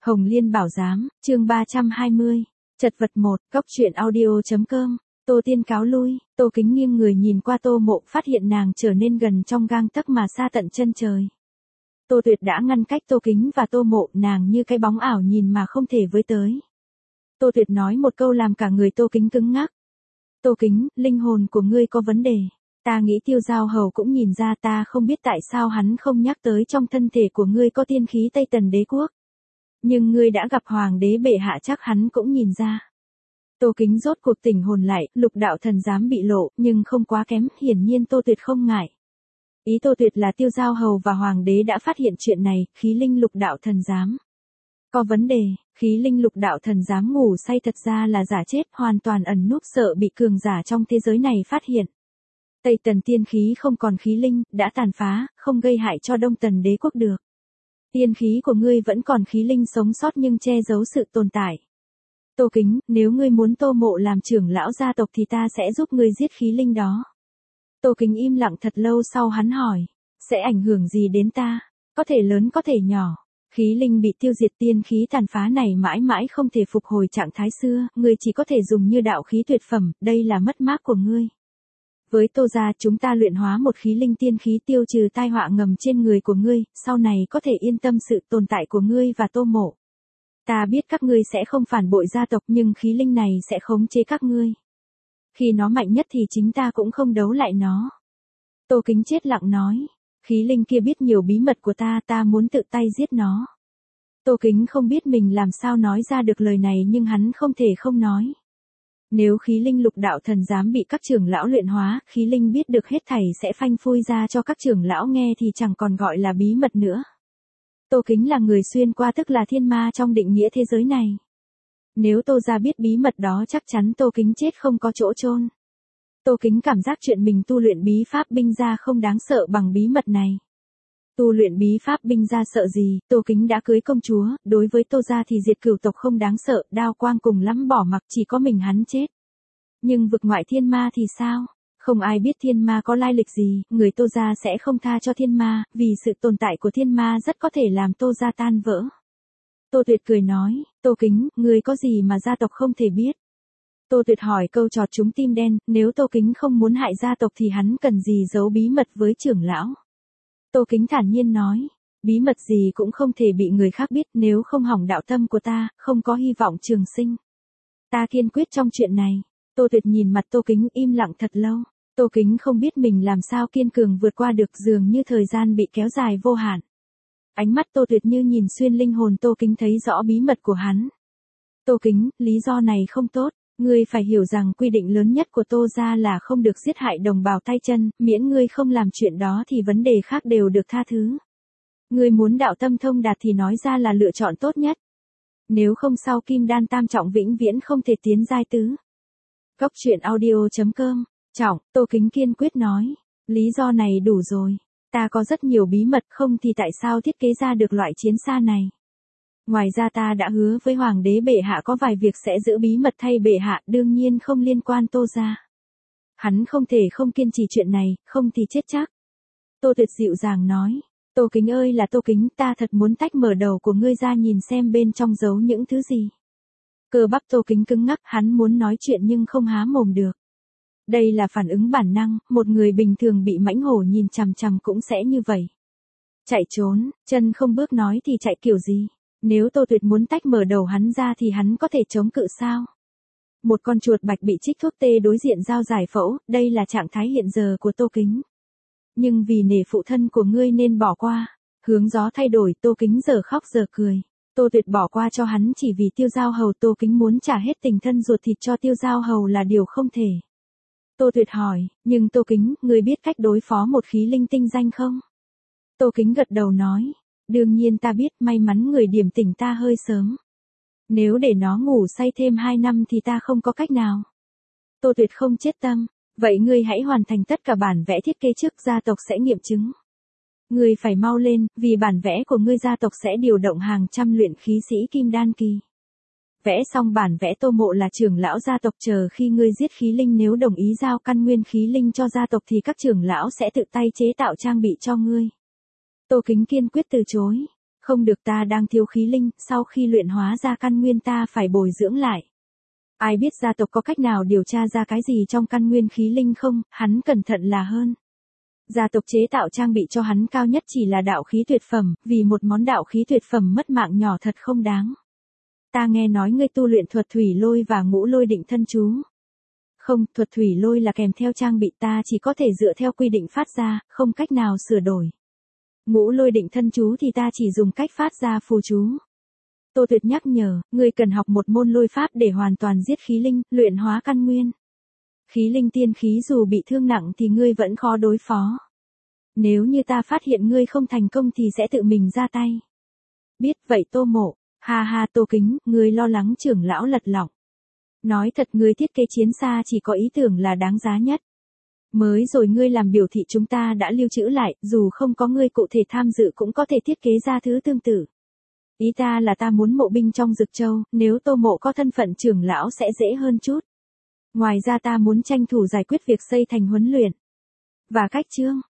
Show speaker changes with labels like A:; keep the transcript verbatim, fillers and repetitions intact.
A: Hồng Liên Bảo Giám, chương ba trăm hai mươi. Chật vật một, Cốc truyện audio.com. Tô Tiên cáo lui, Tô Kính nghiêng người nhìn qua Tô Mộ, phát hiện nàng trở nên gần trong gang tấc mà xa tận chân trời. Tô Tuyệt đã ngăn cách Tô Kính và Tô Mộ, nàng như cái bóng ảo nhìn mà không thể với tới. Tô Tuyệt nói một câu làm cả người Tô Kính cứng ngắc. Tô Kính, linh hồn của ngươi có vấn đề. Ta nghĩ Tiêu Giao Hầu cũng nhìn ra, ta không biết tại sao hắn không nhắc tới trong thân thể của ngươi có tiên khí Tây Tần đế quốc. Nhưng ngươi đã gặp hoàng đế bệ hạ chắc hắn cũng nhìn ra. Tô Kính rốt cuộc tỉnh hồn lại, lục đạo thần giám bị lộ, nhưng không quá kém, hiển nhiên Tô Tuyệt không ngại. Ý Tô Tuyệt là Tiêu Giao Hầu và hoàng đế đã phát hiện chuyện này, khí linh lục đạo thần giám có vấn đề, khí linh lục đạo thần giám ngủ say thật ra là giả chết, hoàn toàn ẩn núp sợ bị cường giả trong thế giới này phát hiện. Tây Tần tiên khí không còn khí linh, đã tàn phá, không gây hại cho Đông Tần đế quốc được. Tiên khí của ngươi vẫn còn khí linh sống sót nhưng che giấu sự tồn tại. Tô Kính, nếu ngươi muốn Tô Mộ làm trưởng lão gia tộc thì ta sẽ giúp ngươi giết khí linh đó. Tô Kính im lặng thật lâu sau hắn hỏi, sẽ ảnh hưởng gì đến ta? Có thể lớn có thể nhỏ. Khí linh bị tiêu diệt, tiên khí tàn phá này mãi mãi không thể phục hồi trạng thái xưa, ngươi chỉ có thể dùng như đạo khí tuyệt phẩm, đây là mất mát của ngươi. Với Tô gia chúng ta luyện hóa một khí linh tiên khí tiêu trừ tai họa ngầm trên người của ngươi, sau này có thể yên tâm sự tồn tại của ngươi và Tô Mộ. Ta biết các ngươi sẽ không phản bội gia tộc nhưng khí linh này sẽ khống chế các ngươi. Khi nó mạnh nhất thì chính ta cũng không đấu lại nó. Tô Kính chết lặng nói, khí linh kia biết nhiều bí mật của ta, ta muốn tự tay giết nó. Tô Kính không biết mình làm sao nói ra được lời này nhưng hắn không thể không nói. Nếu khí linh lục đạo thần giám bị các trưởng lão luyện hóa, khí linh biết được hết thảy sẽ phanh phui ra cho các trưởng lão nghe thì chẳng còn gọi là bí mật nữa. Tô Kính là người xuyên qua tức là thiên ma trong định nghĩa thế giới này. Nếu Tô gia biết bí mật đó chắc chắn Tô Kính chết không có chỗ chôn. Tô Kính cảm giác chuyện mình tu luyện bí pháp binh gia không đáng sợ bằng bí mật này. Tu luyện bí pháp binh gia sợ gì, Tô Kính đã cưới công chúa, đối với Tô gia thì diệt cửu tộc không đáng sợ, đao quang cùng lắm bỏ mặc chỉ có mình hắn chết. Nhưng vực ngoại thiên ma thì sao? Không ai biết thiên ma có lai lịch gì, người Tô gia sẽ không tha cho thiên ma, vì sự tồn tại của thiên ma rất có thể làm Tô gia tan vỡ. Tô Tuyệt cười nói, Tô Kính, người có gì mà gia tộc không thể biết? Tô Tuyệt hỏi câu chọt trúng tim đen, nếu Tô Kính không muốn hại gia tộc thì hắn cần gì giấu bí mật với trưởng lão? Tô Kính thản nhiên nói, bí mật gì cũng không thể bị người khác biết, nếu không hỏng đạo tâm của ta, không có hy vọng trường sinh. Ta kiên quyết trong chuyện này. Tô Tuyệt nhìn mặt Tô Kính im lặng thật lâu. Tô Kính không biết mình làm sao kiên cường vượt qua được, dường như thời gian bị kéo dài vô hạn. Ánh mắt Tô Tuyệt như nhìn xuyên linh hồn, Tô Kính thấy rõ bí mật của hắn. Tô Kính, lý do này không tốt, ngươi phải hiểu rằng quy định lớn nhất của Tô gia là không được giết hại đồng bào tay chân, miễn ngươi không làm chuyện đó thì vấn đề khác đều được tha thứ. Ngươi muốn đạo tâm thông đạt thì nói ra là lựa chọn tốt nhất. Nếu không sau kim đan tam trọng vĩnh viễn không thể tiến giai tứ. Cốc truyện audio.com. Trọng, Tô Kính kiên quyết nói, lý do này đủ rồi. Ta có rất nhiều bí mật, không thì tại sao thiết kế ra được loại chiến xa này. Ngoài ra ta đã hứa với hoàng đế bệ hạ có vài việc sẽ giữ bí mật thay bệ hạ, đương nhiên không liên quan Tô gia. Hắn không thể không kiên trì chuyện này, không thì chết chắc. Tô Tuyệt dịu dàng nói, Tô Kính ơi là Tô Kính, ta thật muốn tách mở đầu của ngươi ra nhìn xem bên trong giấu những thứ gì. Cơ bắp Tô Kính cứng ngắc, hắn muốn nói chuyện nhưng không há mồm được. Đây là phản ứng bản năng, một người bình thường bị mãnh hổ nhìn chằm chằm cũng sẽ như vậy. Chạy trốn, chân không bước nói thì chạy kiểu gì? Nếu Tô Tuyệt muốn tách mở đầu hắn ra thì hắn có thể chống cự sao? Một con chuột bạch bị trích thuốc tê đối diện giao giải phẫu, đây là trạng thái hiện giờ của Tô Kính. Nhưng vì nể phụ thân của ngươi nên bỏ qua. Hướng gió thay đổi, Tô Kính giờ khóc giờ cười. Tô Tuyệt bỏ qua cho hắn chỉ vì Tiêu Giao Hầu, Tô Kính muốn trả hết tình thân ruột thịt cho Tiêu Giao Hầu là điều không thể. Tô Tuyệt hỏi, nhưng Tô Kính, ngươi biết cách đối phó một khí linh tinh danh không? Tô Kính gật đầu nói, đương nhiên ta biết, may mắn người điểm tỉnh ta hơi sớm. Nếu để nó ngủ say thêm hai năm thì ta không có cách nào. Tô Tuyệt không chết tâm, vậy ngươi hãy hoàn thành tất cả bản vẽ thiết kế trước, gia tộc sẽ nghiệm chứng. Ngươi phải mau lên, vì bản vẽ của ngươi gia tộc sẽ điều động hàng trăm luyện khí sĩ kim đan kỳ. Vẽ xong bản vẽ Tô Mộ là trưởng lão gia tộc, chờ khi ngươi giết khí linh nếu đồng ý giao căn nguyên khí linh cho gia tộc thì các trưởng lão sẽ tự tay chế tạo trang bị cho ngươi. Tô Kính kiên quyết từ chối. Không được, ta đang thiếu khí linh, sau khi luyện hóa ra căn nguyên ta phải bồi dưỡng lại. Ai biết gia tộc có cách nào điều tra ra cái gì trong căn nguyên khí linh không, hắn cẩn thận là hơn. Gia tộc chế tạo trang bị cho hắn cao nhất chỉ là đạo khí tuyệt phẩm, vì một món đạo khí tuyệt phẩm mất mạng nhỏ thật không đáng. Ta nghe nói ngươi tu luyện thuật thủy lôi và ngũ lôi định thân chú. Không, thuật thủy lôi là kèm theo trang bị, ta chỉ có thể dựa theo quy định phát ra, không cách nào sửa đổi. Ngũ lôi định thân chú thì ta chỉ dùng cách phát ra phù chú. Tô Tuyệt nhắc nhở, ngươi cần học một môn lôi pháp để hoàn toàn giết khí linh, luyện hóa căn nguyên. Khí linh tiên khí dù bị thương nặng thì ngươi vẫn khó đối phó. Nếu như ta phát hiện ngươi không thành công thì sẽ tự mình ra tay. Biết vậy Tô Mộ, ha ha Tô Kính, ngươi lo lắng trưởng lão lật lọng. Nói thật, ngươi thiết kế chiến xa chỉ có ý tưởng là đáng giá nhất. Mới rồi ngươi làm biểu thị chúng ta đã lưu trữ lại, dù không có ngươi cụ thể tham dự cũng có thể thiết kế ra thứ tương tự. Ý ta là ta muốn mộ binh trong Dực Châu, nếu Tô Mộ có thân phận trưởng lão sẽ dễ hơn chút. Ngoài ra ta muốn tranh thủ giải quyết việc xây thành huấn luyện. Và cách trương,